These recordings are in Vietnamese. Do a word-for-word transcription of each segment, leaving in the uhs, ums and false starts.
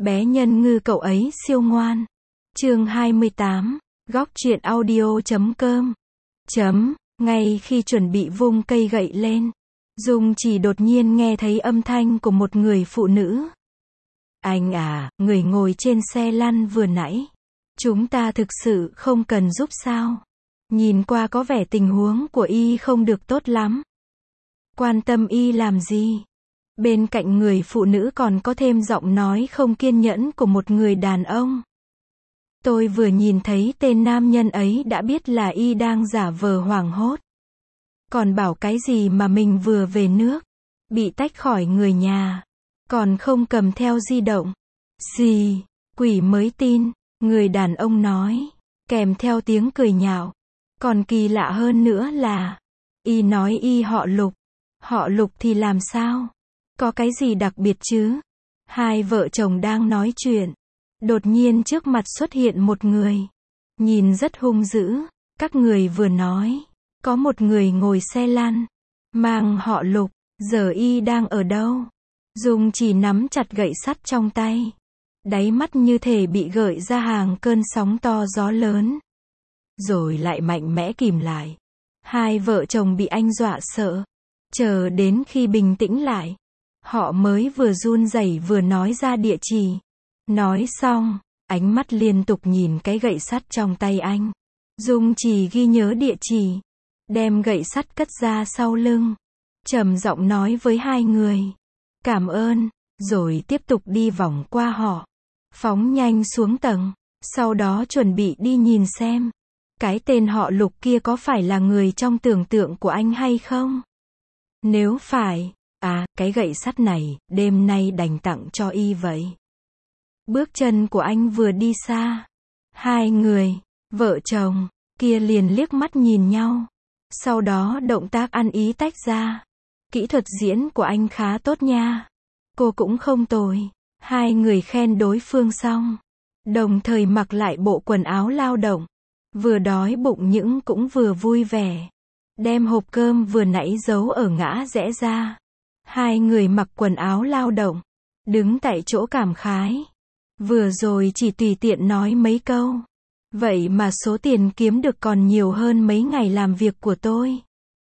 Bé nhân ngư cậu ấy siêu ngoan. Chương hai mươi tám, góc truyện audio chấm com. Chấm, ngay khi chuẩn bị vung cây gậy lên, Dung chỉ đột nhiên nghe thấy âm thanh của một người phụ nữ. Anh à, người ngồi trên xe lăn vừa nãy. Chúng ta thực sự không cần giúp sao? Nhìn qua có vẻ tình huống của y không được tốt lắm. Quan tâm y làm gì? Bên cạnh người phụ nữ còn có thêm giọng nói không kiên nhẫn của một người đàn ông. Tôi vừa nhìn thấy tên nam nhân ấy đã biết là y đang giả vờ hoảng hốt. Còn bảo cái gì mà mình vừa về nước, bị tách khỏi người nhà, còn không cầm theo di động. Gì, quỷ mới tin, người đàn ông nói, kèm theo tiếng cười nhạo. Còn kỳ lạ hơn nữa là, y nói y họ Lục. Họ Lục thì làm sao? Có cái gì đặc biệt chứ? Hai vợ chồng đang nói chuyện. Đột nhiên trước mặt xuất hiện một người. Nhìn rất hung dữ. Các người vừa nói. Có một người ngồi xe lăn. Mang họ Lục. Giờ y đang ở đâu? Dung chỉ nắm chặt gậy sắt trong tay. Đáy mắt như thể bị gợi ra hàng cơn sóng to gió lớn. Rồi lại mạnh mẽ kìm lại. Hai vợ chồng bị anh dọa sợ. Chờ đến khi bình tĩnh lại, họ mới vừa run rẩy vừa nói ra địa chỉ. Nói xong, ánh mắt liên tục nhìn cái gậy sắt trong tay anh. Dung chỉ ghi nhớ địa chỉ, đem gậy sắt cất ra sau lưng, trầm giọng nói với hai người, cảm ơn, rồi tiếp tục đi vòng qua họ, phóng nhanh xuống tầng, sau đó chuẩn bị đi nhìn xem, cái tên họ Lục kia có phải là người trong tưởng tượng của anh hay không? Nếu phải, à, cái gậy sắt này, đêm nay đành tặng cho y vậy. Bước chân của anh vừa đi xa. Hai người, vợ chồng, kia liền liếc mắt nhìn nhau. Sau đó động tác ăn ý tách ra. Kỹ thuật diễn của anh khá tốt nha. Cô cũng không tồi. Hai người khen đối phương xong. Đồng thời mặc lại bộ quần áo lao động. Vừa đói bụng những cũng vừa vui vẻ. Đem hộp cơm vừa nãy giấu ở ngã rẽ ra. Hai người mặc quần áo lao động, đứng tại chỗ cảm khái. Vừa rồi chỉ tùy tiện nói mấy câu. Vậy mà số tiền kiếm được còn nhiều hơn mấy ngày làm việc của tôi.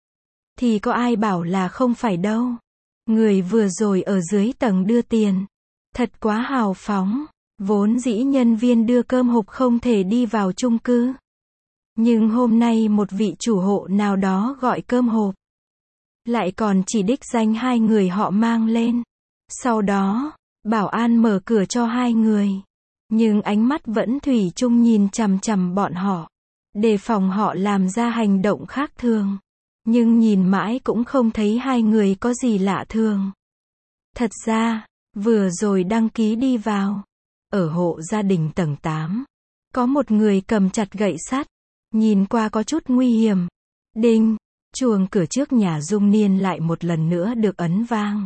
Thì có ai bảo là không phải đâu. Người vừa rồi ở dưới tầng đưa tiền. Thật quá hào phóng. Vốn dĩ nhân viên đưa cơm hộp không thể đi vào chung cư. Nhưng hôm nay một vị chủ hộ nào đó gọi cơm hộp. Lại còn chỉ đích danh hai người họ mang lên. Sau đó, bảo an mở cửa cho hai người. Nhưng ánh mắt vẫn thủy chung nhìn chằm chằm bọn họ. Đề phòng họ làm ra hành động khác thường. Nhưng nhìn mãi cũng không thấy hai người có gì lạ thường. Thật ra, vừa rồi đăng ký đi vào. Ở hộ gia đình tầng tám. Có một người cầm chặt gậy sắt. Nhìn qua có chút nguy hiểm. Đinh, chuông cửa trước nhà Dung Niên lại một lần nữa được ấn vang.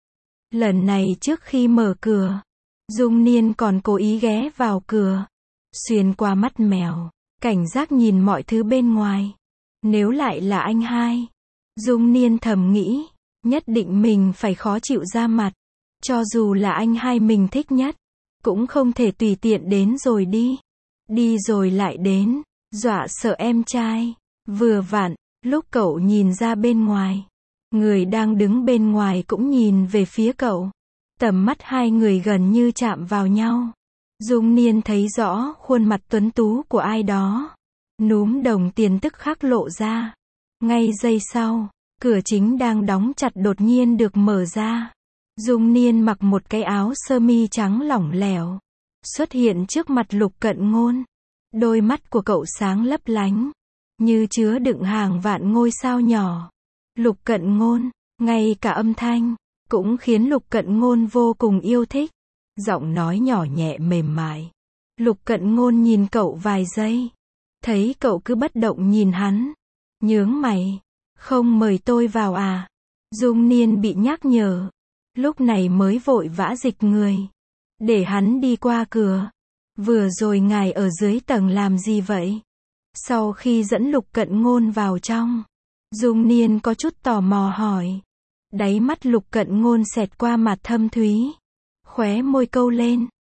Lần này trước khi mở cửa, Dung Niên còn cố ý ghé vào cửa. Xuyên qua mắt mèo, cảnh giác nhìn mọi thứ bên ngoài. Nếu lại là anh hai, Dung Niên thầm nghĩ, nhất định mình phải khó chịu ra mặt. Cho dù là anh hai mình thích nhất, cũng không thể tùy tiện đến rồi đi. Đi rồi lại đến. Dọa sợ em trai. Vừa vặn, lúc cậu nhìn ra bên ngoài, người đang đứng bên ngoài cũng nhìn về phía cậu. Tầm mắt hai người gần như chạm vào nhau. Dung Niên thấy rõ khuôn mặt tuấn tú của ai đó. Núm đồng tiền tức khắc lộ ra. Ngay giây sau, cửa chính đang đóng chặt đột nhiên được mở ra. Dung Niên mặc một cái áo sơ mi trắng lỏng lẻo, xuất hiện trước mặt Lục Cận Ngôn. Đôi mắt của cậu sáng lấp lánh, như chứa đựng hàng vạn ngôi sao nhỏ. Lục Cận Ngôn, ngay cả âm thanh, cũng khiến Lục Cận Ngôn vô cùng yêu thích. Giọng nói nhỏ nhẹ mềm mại. Lục Cận Ngôn nhìn cậu vài giây. Thấy cậu cứ bất động nhìn hắn. Nhướng mày. Không mời tôi vào à? Dung Niên bị nhắc nhở. Lúc này mới vội vã dịch người. Để hắn đi qua cửa. Vừa rồi ngài ở dưới tầng làm gì vậy? Sau khi dẫn Lục Cận Ngôn vào trong, Dung Niên có chút tò mò hỏi. Đáy mắt Lục Cận Ngôn xẹt qua mặt thâm thúy. Khóe môi câu lên.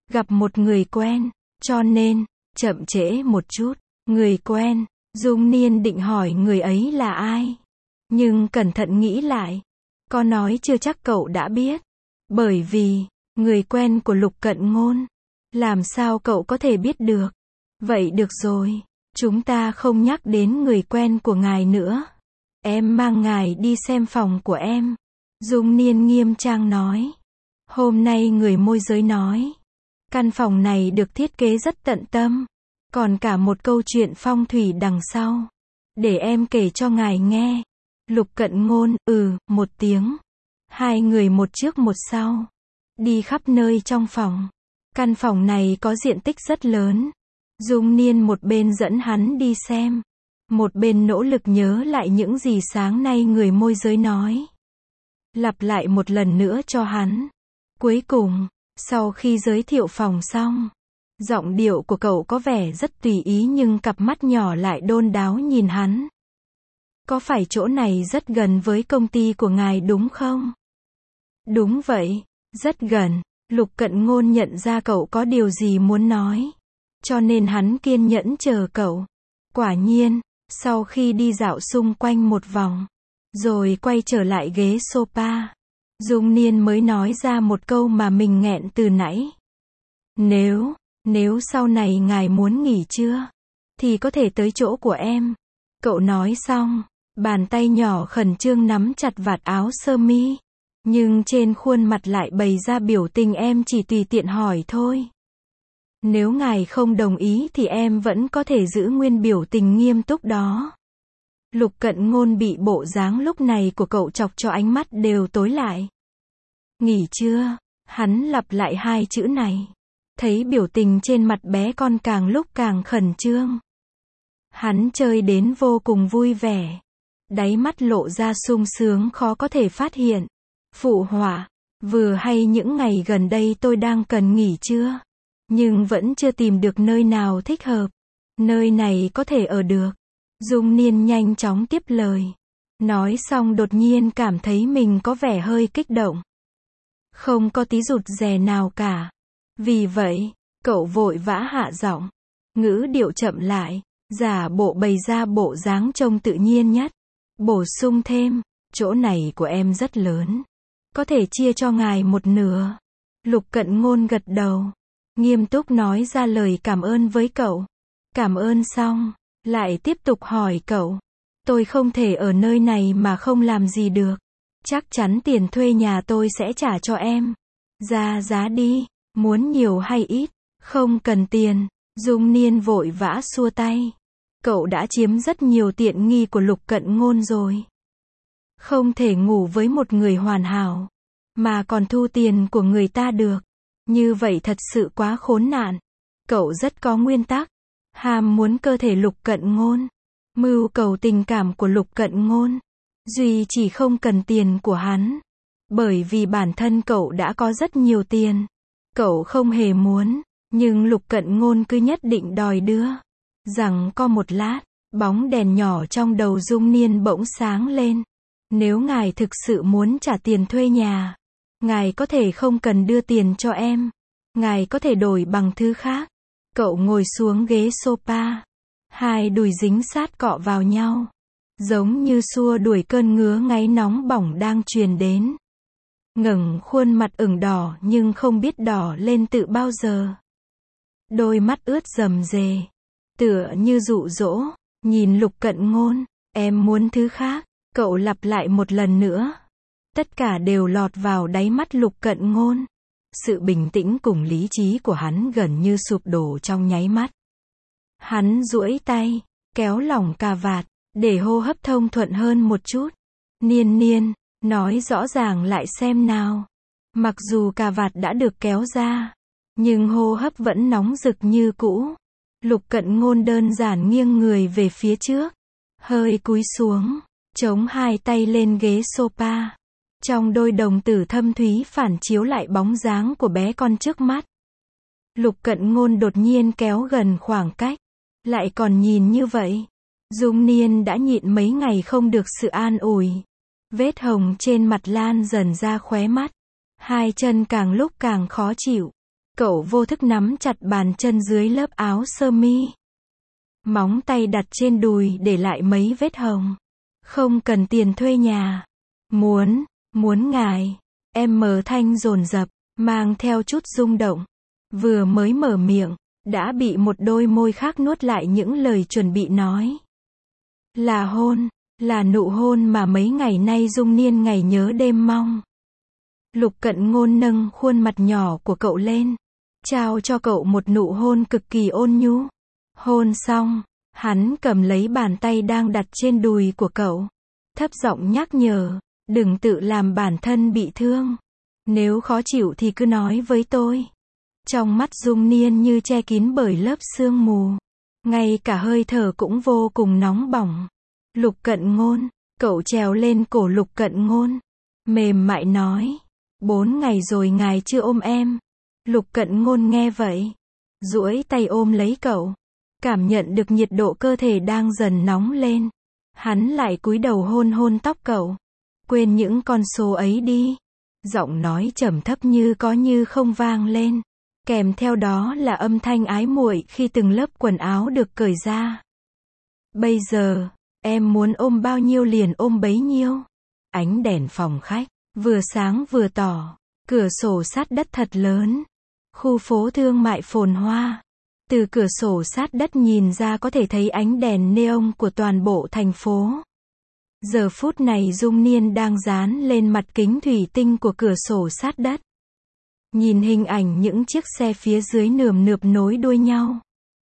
gặp một người quen, cho nên, chậm trễ một chút. Người quen, Dung Niên định hỏi người ấy là ai. Nhưng cẩn thận nghĩ lại, có nói chưa chắc cậu đã biết. Bởi vì, người quen của Lục Cận Ngôn. Làm sao cậu có thể biết được? Vậy được rồi, chúng ta không nhắc đến người quen của ngài nữa. Em mang ngài đi xem phòng của em. Dung Niên nghiêm trang nói. Hôm nay người môi giới nói, căn phòng này được thiết kế rất tận tâm. Còn cả một câu chuyện phong thủy đằng sau. Để em kể cho ngài nghe. Lục Cận Ngôn, ừ, một tiếng. Hai người một trước một sau. Đi khắp nơi trong phòng. Căn phòng này có diện tích rất lớn. Dung Niên một bên dẫn hắn đi xem. Một bên nỗ lực nhớ lại những gì sáng nay người môi giới nói. Lặp lại một lần nữa cho hắn. Cuối cùng, sau khi giới thiệu phòng xong, giọng điệu của cậu có vẻ rất tùy ý nhưng cặp mắt nhỏ lại đôn đáo nhìn hắn. Có phải chỗ này rất gần với công ty của ngài đúng không? Đúng vậy, rất gần. Lục Cận Ngôn nhận ra cậu có điều gì muốn nói. Cho nên hắn kiên nhẫn chờ cậu. Quả nhiên, sau khi đi dạo xung quanh một vòng, rồi quay trở lại ghế sofa, Dung Niên mới nói ra một câu mà mình nghẹn từ nãy. Nếu, nếu sau này ngài muốn nghỉ trưa, thì có thể tới chỗ của em. Cậu nói xong, bàn tay nhỏ khẩn trương nắm chặt vạt áo sơ mi. Nhưng trên khuôn mặt lại bày ra biểu tình em chỉ tùy tiện hỏi thôi. Nếu ngài không đồng ý thì em vẫn có thể giữ nguyên biểu tình nghiêm túc đó. Lục Cận Ngôn bị bộ dáng lúc này của cậu chọc cho ánh mắt đều tối lại. Nghỉ chưa? Hắn lặp lại hai chữ này. Thấy biểu tình trên mặt bé con càng lúc càng khẩn trương. Hắn chơi đến vô cùng vui vẻ. Đáy mắt lộ ra sung sướng khó có thể phát hiện. Phụ họa, vừa hay những ngày gần đây tôi đang cần nghỉ trưa. Nhưng vẫn chưa tìm được nơi nào thích hợp. Nơi này có thể ở được. Dung Niên nhanh chóng tiếp lời. Nói xong đột nhiên cảm thấy mình có vẻ hơi kích động. Không có tí rụt rè nào cả. Vì vậy, cậu vội vã hạ giọng. Ngữ điệu chậm lại, giả bộ bày ra bộ dáng trông tự nhiên nhất. Bổ sung thêm, chỗ này của em rất lớn. Có thể chia cho ngài một nửa. Lục Cận Ngôn gật đầu. Nghiêm túc nói ra lời cảm ơn với cậu. Cảm ơn xong, lại tiếp tục hỏi cậu. Tôi không thể ở nơi này mà không làm gì được. Chắc chắn tiền thuê nhà tôi sẽ trả cho em. Ra giá đi, muốn nhiều hay ít, không cần tiền. Dung Niên vội vã xua tay. Cậu đã chiếm rất nhiều tiện nghi của Lục Cận Ngôn rồi. Không thể ngủ với một người hoàn hảo, mà còn thu tiền của người ta được. Như vậy thật sự quá khốn nạn. Cậu rất có nguyên tắc. Ham muốn cơ thể Lục Cận Ngôn. Mưu cầu tình cảm của Lục Cận Ngôn. Duy chỉ không cần tiền của hắn. Bởi vì bản thân cậu đã có rất nhiều tiền. Cậu không hề muốn. Nhưng Lục Cận Ngôn cứ nhất định đòi đưa. Rằng có một lát, bóng đèn nhỏ trong đầu Dung Niên bỗng sáng lên. Nếu ngài thực sự muốn trả tiền thuê nhà, ngài có thể không cần đưa tiền cho em. Ngài có thể đổi bằng thứ khác. Cậu ngồi xuống ghế sofa. Hai đùi dính sát cọ vào nhau. Giống như xua đuổi cơn ngứa ngáy nóng bỏng đang truyền đến. Ngẩng khuôn mặt ửng đỏ nhưng không biết đỏ lên từ bao giờ. Đôi mắt ướt rầm rề. Tựa như dụ dỗ. Nhìn Lục Cận Ngôn. Em muốn thứ khác. Cậu lặp lại một lần nữa. Tất cả đều lọt vào đáy mắt Lục Cận Ngôn. Sự bình tĩnh cùng lý trí của hắn gần như sụp đổ trong nháy mắt. Hắn duỗi tay, kéo lỏng cà vạt, để hô hấp thông thuận hơn một chút. Niên Niên, nói rõ ràng lại xem nào. Mặc dù cà vạt đã được kéo ra, nhưng hô hấp vẫn nóng rực như cũ. Lục Cận Ngôn đơn giản nghiêng người về phía trước, hơi cúi xuống, chống hai tay lên ghế sofa. Trong đôi đồng tử thâm thúy phản chiếu lại bóng dáng của bé con trước mắt. Lục Cận Ngôn đột nhiên kéo gần khoảng cách. Lại còn nhìn như vậy. Dung Niên đã nhịn mấy ngày không được sự an ủi. Vết hồng trên mặt lan dần ra khóe mắt. Hai chân càng lúc càng khó chịu. Cậu vô thức nắm chặt bàn chân dưới lớp áo sơ mi. Móng tay đặt trên đùi để lại mấy vết hồng. Không cần tiền thuê nhà. Muốn, muốn ngài. Em mở thanh dồn dập, mang theo chút rung động. Vừa mới mở miệng, đã bị một đôi môi khác nuốt lại những lời chuẩn bị nói. Là hôn, là nụ hôn mà mấy ngày nay Dung Niên ngày nhớ đêm mong. Lục Cận Ngôn nâng khuôn mặt nhỏ của cậu lên, trao cho cậu một nụ hôn cực kỳ ôn nhu. Hôn xong, hắn cầm lấy bàn tay đang đặt trên đùi của cậu, thấp giọng nhắc nhở, đừng tự làm bản thân bị thương. Nếu khó chịu thì cứ nói với tôi. Trong mắt Dung Niên như che kín bởi lớp sương mù. Ngay cả hơi thở cũng vô cùng nóng bỏng. Lục Cận Ngôn, cậu trèo lên cổ Lục Cận Ngôn. Mềm mại nói. Bốn ngày rồi ngài chưa ôm em. Lục Cận Ngôn nghe vậy. Duỗi tay ôm lấy cậu. Cảm nhận được nhiệt độ cơ thể đang dần nóng lên. Hắn lại cúi đầu hôn hôn tóc cậu. Quên những con số ấy đi. Giọng nói trầm thấp như có như không vang lên. Kèm theo đó là âm thanh ái muội khi từng lớp quần áo được cởi ra. Bây giờ, em muốn ôm bao nhiêu liền ôm bấy nhiêu. Ánh đèn phòng khách, vừa sáng vừa tỏ. Cửa sổ sát đất thật lớn. Khu phố thương mại phồn hoa. Từ cửa sổ sát đất nhìn ra có thể thấy ánh đèn neon của toàn bộ thành phố. Giờ phút này Dung Niên đang dán lên mặt kính thủy tinh của cửa sổ sát đất. Nhìn hình ảnh những chiếc xe phía dưới nườm nượp nối đuôi nhau.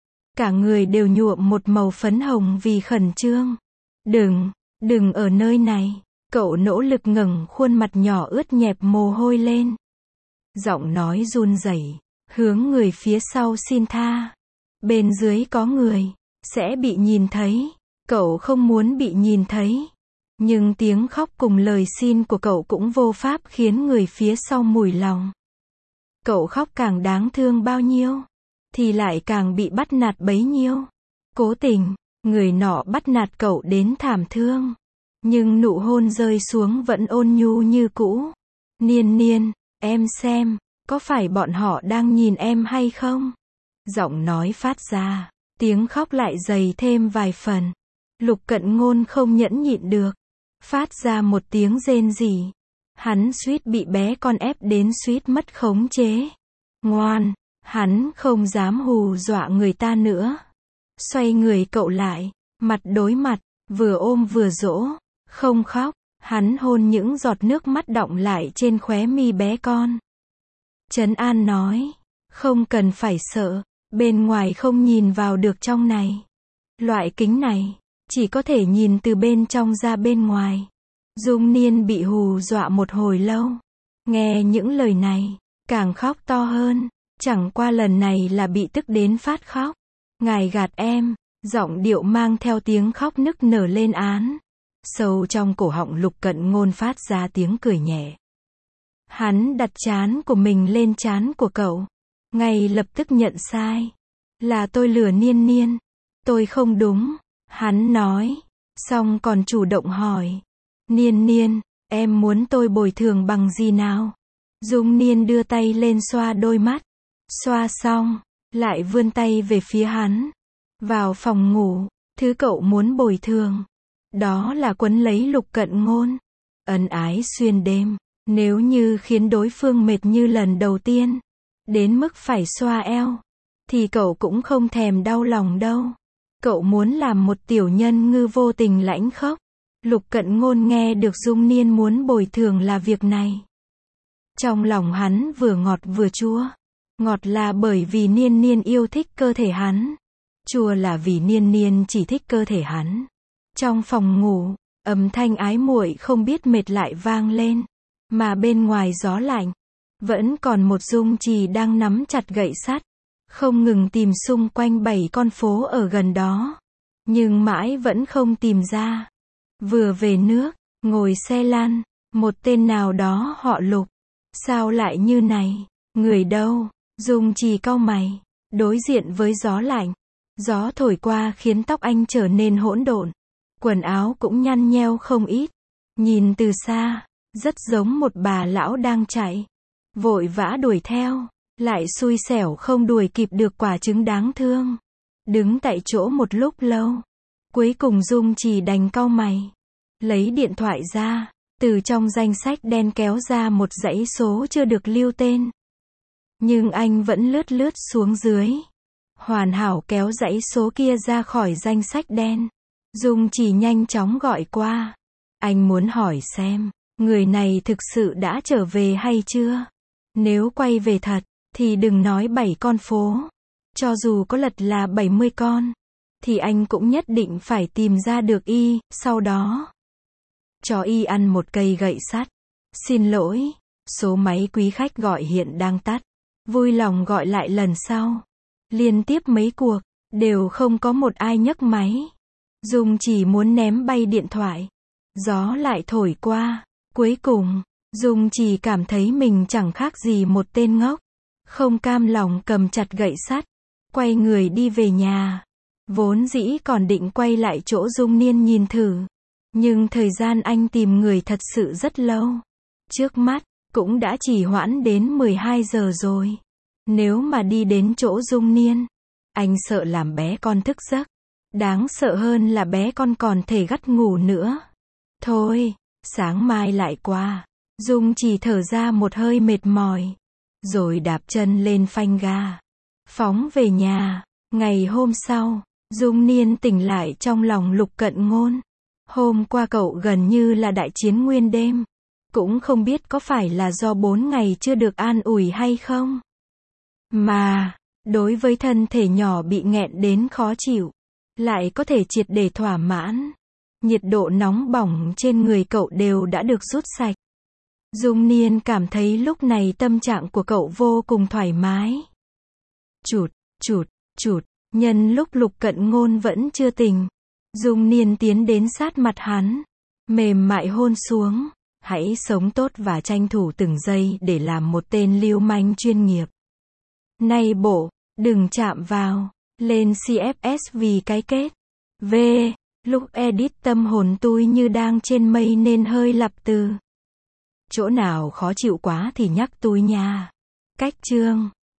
Cả người đều nhuộm một màu phấn hồng vì khẩn trương. Đừng, đừng ở nơi này. Cậu nỗ lực ngẩng khuôn mặt nhỏ ướt nhẹp mồ hôi lên. Giọng nói run rẩy, hướng người phía sau xin tha. Bên dưới có người, sẽ bị nhìn thấy. Cậu không muốn bị nhìn thấy. Nhưng tiếng khóc cùng lời xin của cậu cũng vô pháp khiến người phía sau mủi lòng. Cậu khóc càng đáng thương bao nhiêu, thì lại càng bị bắt nạt bấy nhiêu. Cố tình, người nọ bắt nạt cậu đến thảm thương. Nhưng nụ hôn rơi xuống vẫn ôn nhu như cũ. Niên Niên, em xem, có phải bọn họ đang nhìn em hay không? Giọng nói phát ra, tiếng khóc lại dày thêm vài phần. Lục Cận Ngôn không nhẫn nhịn được, phát ra một tiếng rên rỉ. Hắn suýt bị bé con ép đến suýt mất khống chế. Ngoan, hắn không dám hù dọa người ta nữa. Xoay người cậu lại, mặt đối mặt, vừa ôm vừa dỗ. Không khóc, hắn hôn những giọt nước mắt đọng lại trên khóe mi bé con. Trấn an nói, không cần phải sợ, bên ngoài không nhìn vào được trong này. Loại kính này, chỉ có thể nhìn từ bên trong ra bên ngoài. Dung Niên bị hù dọa một hồi lâu. Nghe những lời này, càng khóc to hơn. Chẳng qua lần này là bị tức đến phát khóc. Ngài gạt em, giọng điệu mang theo tiếng khóc nức nở lên án. Sâu trong cổ họng Lục Cận Ngôn phát ra tiếng cười nhẹ. Hắn đặt trán của mình lên trán của cậu. Ngay lập tức nhận sai. Là tôi lừa Niên Niên. Tôi không đúng. Hắn nói. Xong còn chủ động hỏi. Niên Niên, em muốn tôi bồi thường bằng gì nào? Dung Niên đưa tay lên xoa đôi mắt. Xoa xong, lại vươn tay về phía hắn. Vào phòng ngủ, thứ cậu muốn bồi thường. Đó là quấn lấy Lục Cận Ngôn. Ân ái xuyên đêm. Nếu như khiến đối phương mệt như lần đầu tiên, đến mức phải xoa eo, thì cậu cũng không thèm đau lòng đâu. Cậu muốn làm một tiểu nhân ngư vô tình lãnh khốc. Lục Cận Ngôn nghe được Dung Niên muốn bồi thường là việc này. Trong lòng hắn vừa ngọt vừa chua. Ngọt là bởi vì Niên Niên yêu thích cơ thể hắn. Chua là vì Niên Niên chỉ thích cơ thể hắn. Trong phòng ngủ, âm thanh ái muội không biết mệt lại vang lên. Mà bên ngoài gió lạnh, vẫn còn một Dung Trì đang nắm chặt gậy sắt. Không ngừng tìm xung quanh bảy con phố ở gần đó. Nhưng mãi vẫn không tìm ra. Vừa về nước, ngồi xe lăn, một tên nào đó họ Lục. Sao lại như này? Người đâu? Dung Trì cau mày, đối diện với gió lạnh. Gió thổi qua khiến tóc anh trở nên hỗn độn. Quần áo cũng nhăn nheo không ít. Nhìn từ xa, rất giống một bà lão đang chạy. Vội vã đuổi theo. lại xui xẻo không đuổi kịp được quả trứng đáng thương. Đứng tại chỗ một lúc lâu. Cuối cùng Dung Trì đành cau mày. Lấy điện thoại ra, từ trong danh sách đen kéo ra một dãy số chưa được lưu tên. Nhưng anh vẫn lướt lướt xuống dưới. Hoàn hảo kéo dãy số kia ra khỏi danh sách đen. Dung Trì nhanh chóng gọi qua. Anh muốn hỏi xem, người này thực sự đã trở về hay chưa? Nếu quay về thật, thì đừng nói bảy con phố. Cho dù có lật là bảy mươi con, thì anh cũng nhất định phải tìm ra được y, sau đó cho y ăn một cây gậy sắt. Xin lỗi, số máy quý khách gọi hiện đang tắt. Vui lòng gọi lại lần sau. Liên tiếp mấy cuộc, đều không có một ai nhấc máy. Dung chỉ muốn ném bay điện thoại. Gió lại thổi qua. Cuối cùng, Dung chỉ cảm thấy mình chẳng khác gì một tên ngốc. Không cam lòng cầm chặt gậy sắt. Quay người đi về nhà. Vốn dĩ còn định quay lại chỗ Dung Niên nhìn thử. Nhưng thời gian anh tìm người thật sự rất lâu. Trước mắt, cũng đã chỉ hoãn đến mười hai giờ rồi. Nếu mà đi đến chỗ Dung Niên, anh sợ làm bé con thức giấc. Đáng sợ hơn là bé con còn thể gắt ngủ nữa. Thôi, sáng mai lại qua. Dung chỉ thở ra một hơi mệt mỏi. Rồi đạp chân lên phanh ga. Phóng về nhà. Ngày hôm sau, Dung Niên tỉnh lại trong lòng Lục Cận Ngôn. Hôm qua cậu gần như là đại chiến nguyên đêm. Cũng không biết có phải là do bốn ngày chưa được an ủi hay không. Mà, đối với thân thể nhỏ bị nghẹn đến khó chịu, lại có thể triệt để thỏa mãn. Nhiệt độ nóng bỏng trên người cậu đều đã được rút sạch. Dung Niên cảm thấy lúc này tâm trạng của cậu vô cùng thoải mái. Chụt, chụt, chụt, nhân lúc Lục Cận Ngôn vẫn chưa tỉnh, Dung Niên tiến đến sát mặt hắn, mềm mại hôn xuống. Hãy sống tốt và tranh thủ từng giây để làm một tên lưu manh chuyên nghiệp. Này bộ, đừng chạm vào. Lên xê ép ét vì cái kết. V. Lúc edit tâm hồn tôi như đang trên mây nên hơi lặp từ. Chỗ nào khó chịu quá thì nhắc tôi nha. Cách chương.